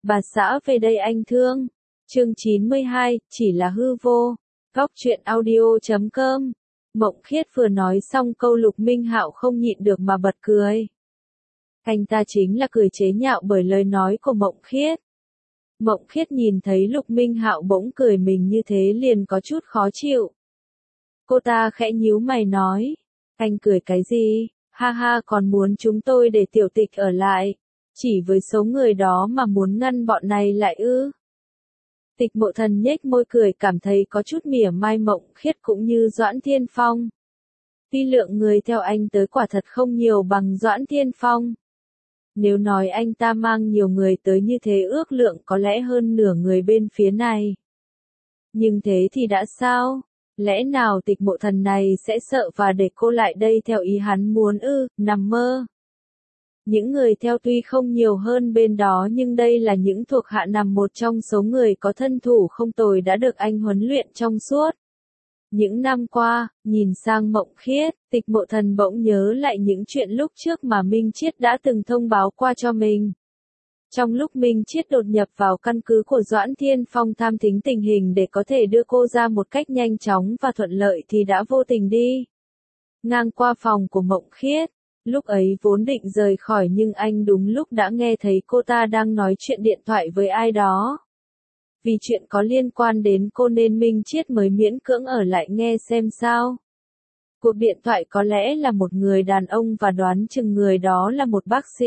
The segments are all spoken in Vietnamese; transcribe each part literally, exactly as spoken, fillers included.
Bà xã về đây anh thương. Chương chín mươi hai, chỉ là hư vô. Góc truyện audio chấm com. Mộng Khiết vừa nói xong câu Lục Minh Hạo không nhịn được mà bật cười. Anh ta chính là cười chế nhạo bởi lời nói của Mộng Khiết. Mộng Khiết nhìn thấy Lục Minh Hạo bỗng cười mình như thế liền có chút khó chịu. Cô ta khẽ nhíu mày nói, anh cười cái gì, ha ha còn muốn chúng tôi để Tiểu Tịch ở lại, chỉ với số người đó mà muốn ngăn bọn này lại ư. Tịch Mộ Thần nhếch môi cười cảm thấy có chút mỉa mai Mộng Khiết cũng như Doãn Thiên Phong. Tuy lượng người theo anh tới quả thật không nhiều bằng Doãn Thiên Phong. Nếu nói anh ta mang nhiều người tới như thế ước lượng có lẽ hơn nửa người bên phía này. Nhưng thế thì đã sao? Lẽ nào Tịch Mộ Thần này sẽ sợ và để cô lại đây theo ý hắn muốn ư, nằm mơ. Những người theo tuy không nhiều hơn bên đó nhưng đây là những thuộc hạ nằm một trong số người có thân thủ không tồi đã được anh huấn luyện trong suốt. Những năm qua, nhìn sang Mộng Khiết, Tịch Mộ Thần bỗng nhớ lại những chuyện lúc trước mà Minh Chiết đã từng thông báo qua cho mình. Trong lúc Minh Chiết đột nhập vào căn cứ của Doãn Thiên Phong tham thính tình hình để có thể đưa cô ra một cách nhanh chóng và thuận lợi thì đã vô tình đi ngang qua phòng của Mộng Khiết. Lúc ấy vốn định rời khỏi nhưng anh đúng lúc đã nghe thấy cô ta đang nói chuyện điện thoại với ai đó. Vì chuyện có liên quan đến cô nên Minh Chiết mới miễn cưỡng ở lại nghe xem sao. Cuộc điện thoại có lẽ là một người đàn ông và đoán chừng người đó là một bác sĩ.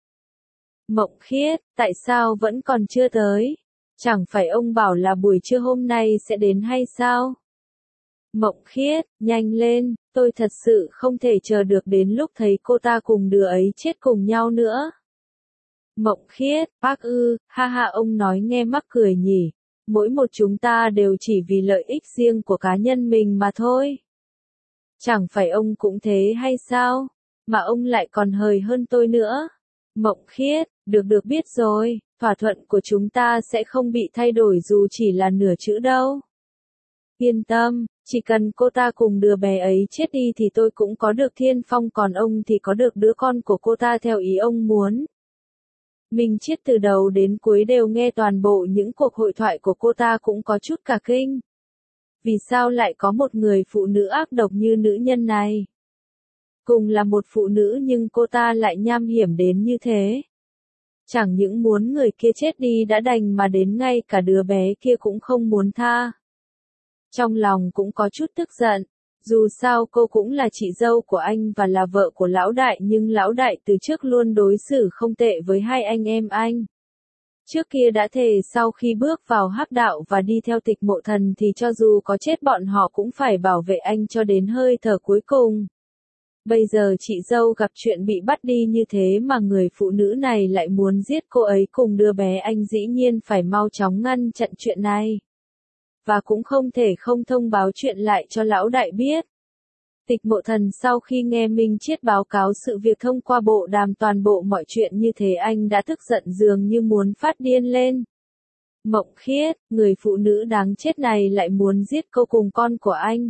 Mộng Khiết, tại sao vẫn còn chưa tới? Chẳng phải ông bảo là buổi trưa hôm nay sẽ đến hay sao? Mộng Khiết, nhanh lên, tôi thật sự không thể chờ được đến lúc thấy cô ta cùng đứa ấy chết cùng nhau nữa. Mộng Khiết, bác ư, ha ha ông nói nghe mắc cười nhỉ, mỗi một chúng ta đều chỉ vì lợi ích riêng của cá nhân mình mà thôi. Chẳng phải ông cũng thế hay sao, mà ông lại còn hời hơn tôi nữa. Mộng Khiết, được được biết rồi, thỏa thuận của chúng ta sẽ không bị thay đổi dù chỉ là nửa chữ đâu. Yên tâm, chỉ cần cô ta cùng đứa bé ấy chết đi thì tôi cũng có được Thiên Phong còn ông thì có được đứa con của cô ta theo ý ông muốn. Minh Chiết từ đầu đến cuối đều nghe toàn bộ những cuộc hội thoại của cô ta cũng có chút cả kinh. Vì sao lại có một người phụ nữ ác độc như nữ nhân này? Cùng là một phụ nữ nhưng cô ta lại nham hiểm đến như thế. Chẳng những muốn người kia chết đi đã đành mà đến ngay cả đứa bé kia cũng không muốn tha. Trong lòng cũng có chút tức giận, dù sao cô cũng là chị dâu của anh và là vợ của lão đại nhưng lão đại từ trước luôn đối xử không tệ với hai anh em anh. Trước kia đã thề sau khi bước vào hắc đạo và đi theo Tịch Mộ Thần thì cho dù có chết bọn họ cũng phải bảo vệ anh cho đến hơi thở cuối cùng. Bây giờ chị dâu gặp chuyện bị bắt đi như thế mà người phụ nữ này lại muốn giết cô ấy cùng đứa bé anh dĩ nhiên phải mau chóng ngăn chặn chuyện này. Và cũng không thể không thông báo chuyện lại cho lão đại biết. Tịch Mộ Thần sau khi nghe Minh Chiết báo cáo sự việc thông qua bộ đàm toàn bộ mọi chuyện như thế anh đã tức giận dường như muốn phát điên lên. Mộng Khiết, người phụ nữ đáng chết này lại muốn giết cô cùng con của anh.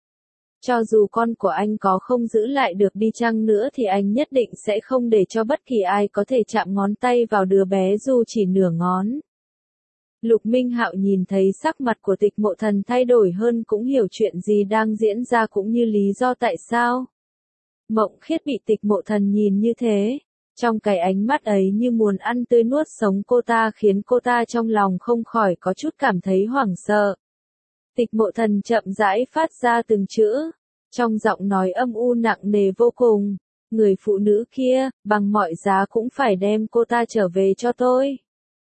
Cho dù con của anh có không giữ lại được đi chăng nữa thì anh nhất định sẽ không để cho bất kỳ ai có thể chạm ngón tay vào đứa bé dù chỉ nửa ngón. Lục Minh Hạo nhìn thấy sắc mặt của Tịch Mộ Thần thay đổi hơn cũng hiểu chuyện gì đang diễn ra cũng như lý do tại sao. Mộng Khiết bị Tịch Mộ Thần nhìn như thế, trong cái ánh mắt ấy như muốn ăn tươi nuốt sống cô ta khiến cô ta trong lòng không khỏi có chút cảm thấy hoảng sợ. Tịch Mộ Thần chậm rãi phát ra từng chữ, trong giọng nói âm u nặng nề vô cùng, người phụ nữ kia, bằng mọi giá cũng phải đem cô ta trở về cho tôi.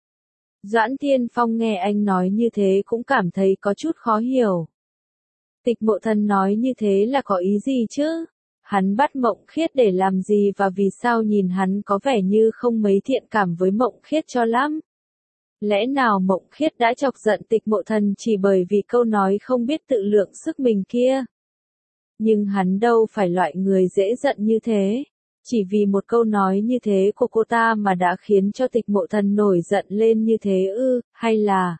Doãn Thiên Phong nghe anh nói như thế cũng cảm thấy có chút khó hiểu. Tịch Mộ Thần nói như thế là có ý gì chứ? Hắn bắt Mộng Khiết để làm gì và vì sao nhìn hắn có vẻ như không mấy thiện cảm với Mộng Khiết cho lắm? Lẽ nào Mộng Khiết đã chọc giận Tịch Mộ Thần chỉ bởi vì câu nói không biết tự lượng sức mình kia? Nhưng hắn đâu phải loại người dễ giận như thế. Chỉ vì một câu nói như thế của cô ta mà đã khiến cho Tịch Mộ Thần nổi giận lên như thế ư, hay là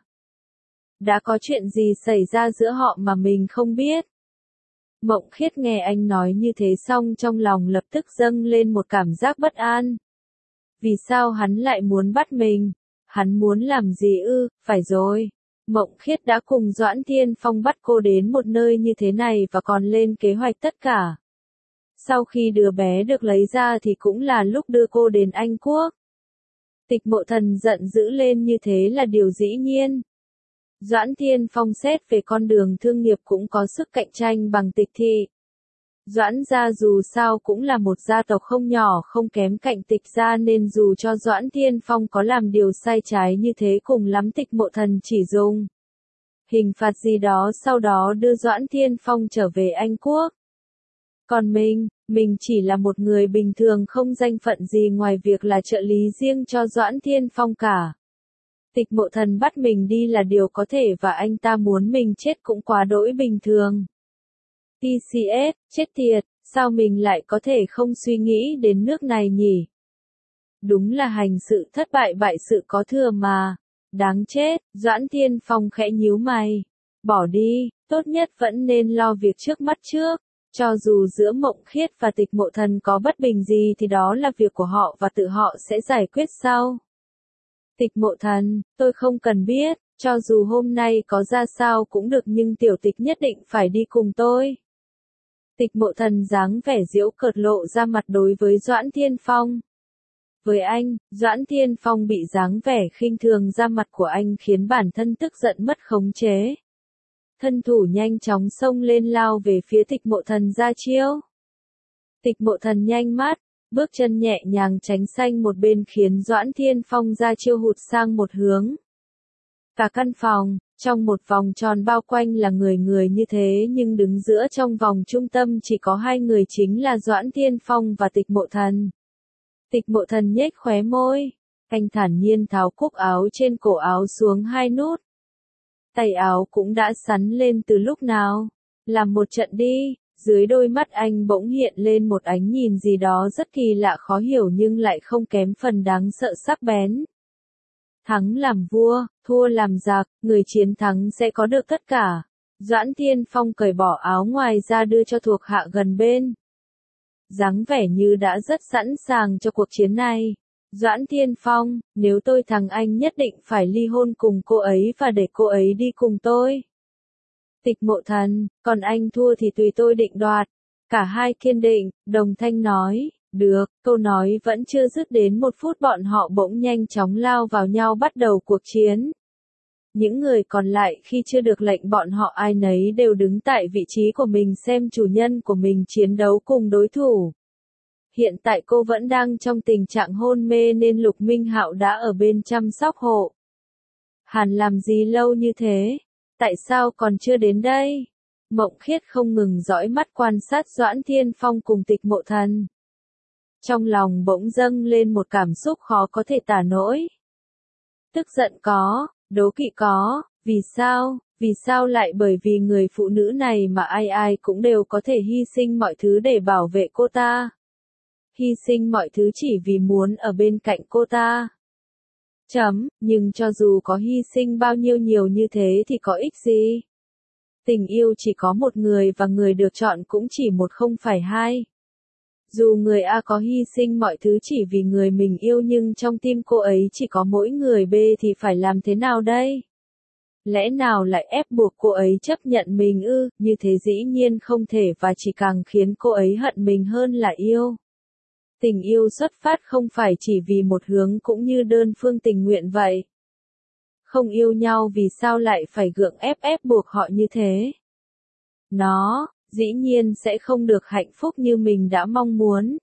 đã có chuyện gì xảy ra giữa họ mà mình không biết? Mộng Khiết nghe anh nói như thế xong trong lòng lập tức dâng lên một cảm giác bất an. Vì sao hắn lại muốn bắt mình? Hắn muốn làm gì ư, phải rồi. Mộng Khiết đã cùng Doãn Thiên Phong bắt cô đến một nơi như thế này và còn lên kế hoạch tất cả. Sau khi đứa bé được lấy ra thì cũng là lúc đưa cô đến Anh Quốc. Tịch Mộ Thần giận dữ lên như thế là điều dĩ nhiên. Doãn Thiên Phong xét về con đường thương nghiệp cũng có sức cạnh tranh bằng Tịch thị. Doãn gia dù sao cũng là một gia tộc không nhỏ không kém cạnh Tịch gia nên dù cho Doãn Thiên Phong có làm điều sai trái như thế cùng lắm Tịch Mộ Thần chỉ dùng hình phạt gì đó sau đó đưa Doãn Thiên Phong trở về Anh Quốc. Còn mình, mình chỉ là một người bình thường không danh phận gì ngoài việc là trợ lý riêng cho Doãn Thiên Phong cả. Tịch Mộ Thần bắt mình đi là điều có thể và anh ta muốn mình chết cũng quá đỗi bình thường. tê xê ét, chết tiệt, sao mình lại có thể không suy nghĩ đến nước này nhỉ? Đúng là hành sự thất bại bại sự có thừa mà. Đáng chết, Doãn Thiên Phong khẽ nhíu mày. Bỏ đi, tốt nhất vẫn nên lo việc trước mắt trước. Cho dù giữa Mộng Khiết và Tịch Mộ Thần có bất bình gì thì đó là việc của họ và tự họ sẽ giải quyết sau. Tịch Mộ Thần, tôi không cần biết, cho dù hôm nay có ra sao cũng được nhưng tiểu tịch nhất định phải đi cùng tôi. Tịch Mộ Thần dáng vẻ giễu cợt lộ ra mặt đối với Doãn Thiên Phong. Với anh, Doãn Thiên Phong bị dáng vẻ khinh thường ra mặt của anh khiến bản thân tức giận mất khống chế. Thân thủ nhanh chóng xông lên lao về phía Tịch Mộ Thần ra chiêu. Tịch Mộ Thần nhanh mắt, bước chân nhẹ nhàng tránh sang một bên khiến Doãn Thiên Phong ra chiêu hụt sang một hướng. Cả căn phòng, trong một vòng tròn bao quanh là người người như thế nhưng đứng giữa trong vòng trung tâm chỉ có hai người chính là Doãn Thiên Phong và Tịch Mộ Thần. Tịch Mộ Thần nhếch khóe môi, anh thản nhiên tháo cúc áo trên cổ áo xuống hai nút. Tay áo cũng đã sắn lên từ lúc nào. Làm một trận đi, dưới đôi mắt anh bỗng hiện lên một ánh nhìn gì đó rất kỳ lạ khó hiểu nhưng lại không kém phần đáng sợ sắc bén. Thắng làm vua, thua làm giặc, người chiến thắng sẽ có được tất cả. Doãn Thiên Phong cởi bỏ áo ngoài ra đưa cho thuộc hạ gần bên. Dáng vẻ như đã rất sẵn sàng cho cuộc chiến này. Doãn Thiên Phong, nếu tôi thắng anh nhất định phải ly hôn cùng cô ấy và để cô ấy đi cùng tôi. Tịch Mộ Thần, còn anh thua thì tùy tôi định đoạt. Cả hai kiên định, đồng thanh nói, được, câu nói vẫn chưa dứt đến một phút bọn họ bỗng nhanh chóng lao vào nhau bắt đầu cuộc chiến. Những người còn lại khi chưa được lệnh bọn họ ai nấy đều đứng tại vị trí của mình xem chủ nhân của mình chiến đấu cùng đối thủ. Hiện tại cô vẫn đang trong tình trạng hôn mê nên Lục Minh Hạo đã ở bên chăm sóc hộ. Hàn làm gì lâu như thế? Tại sao còn chưa đến đây? Mộng Khiết không ngừng dõi mắt quan sát Doãn Thiên Phong cùng Tịch Mộ Thần. Trong lòng bỗng dâng lên một cảm xúc khó có thể tả nổi. Tức giận có, đố kỵ có, vì sao, vì sao lại bởi vì người phụ nữ này mà ai ai cũng đều có thể hy sinh mọi thứ để bảo vệ cô ta. Hy sinh mọi thứ chỉ vì muốn ở bên cạnh cô ta. Chấm, nhưng cho dù có hy sinh bao nhiêu nhiều như thế thì có ích gì? Tình yêu chỉ có một người và người được chọn cũng chỉ một không phải hai. Dù người A có hy sinh mọi thứ chỉ vì người mình yêu nhưng trong tim cô ấy chỉ có mỗi người B thì phải làm thế nào đây? Lẽ nào lại ép buộc cô ấy chấp nhận mình ư? Như thế dĩ nhiên không thể và chỉ càng khiến cô ấy hận mình hơn là yêu. Tình yêu xuất phát không phải chỉ vì một hướng cũng như đơn phương tình nguyện vậy. Không yêu nhau vì sao lại phải gượng ép ép buộc họ như thế? Nó, dĩ nhiên sẽ không được hạnh phúc như mình đã mong muốn.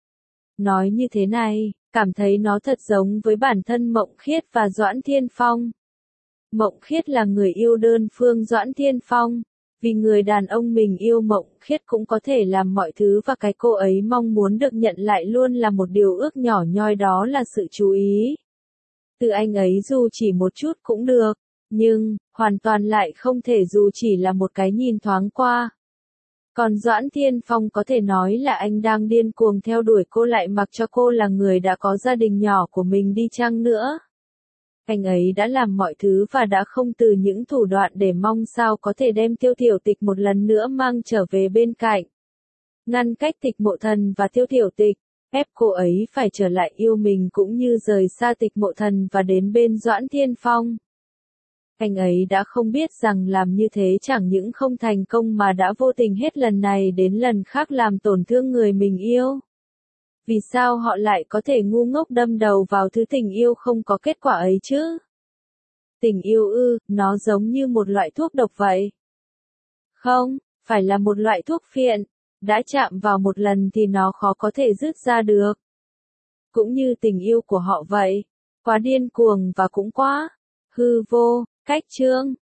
Nói như thế này, cảm thấy nó thật giống với bản thân Mộng Khiết và Doãn Thiên Phong. Mộng Khiết là người yêu đơn phương Doãn Thiên Phong. Vì người đàn ông mình yêu Mộng Khiết cũng có thể làm mọi thứ và cái cô ấy mong muốn được nhận lại luôn là một điều ước nhỏ nhoi đó là sự chú ý. Từ anh ấy dù chỉ một chút cũng được, nhưng, hoàn toàn lại không thể dù chỉ là một cái nhìn thoáng qua. Còn Doãn Thiên Phong có thể nói là anh đang điên cuồng theo đuổi cô lại mặc cho cô là người đã có gia đình nhỏ của mình đi chăng nữa. Anh ấy đã làm mọi thứ và đã không từ những thủ đoạn để mong sao có thể đem Tiêu Thiểu Tịch một lần nữa mang trở về bên cạnh. Ngăn cách Tịch Mộ Thần và Tiêu Thiểu Tịch. ép cô ấy phải trở lại yêu mình cũng như rời xa Tịch Mộ Thần và đến bên Doãn Thiên Phong. Anh ấy đã không biết rằng làm như thế chẳng những không thành công mà đã vô tình hết lần này đến lần khác làm tổn thương người mình yêu. Vì sao họ lại có thể ngu ngốc đâm đầu vào thứ tình yêu không có kết quả ấy chứ? Tình yêu ư, nó giống như một loại thuốc độc vậy. Không, phải là một loại thuốc phiện. Đã chạm vào một lần thì nó khó có thể dứt ra được. Cũng như tình yêu của họ vậy. Quá điên cuồng và cũng quá hư vô. Cách chương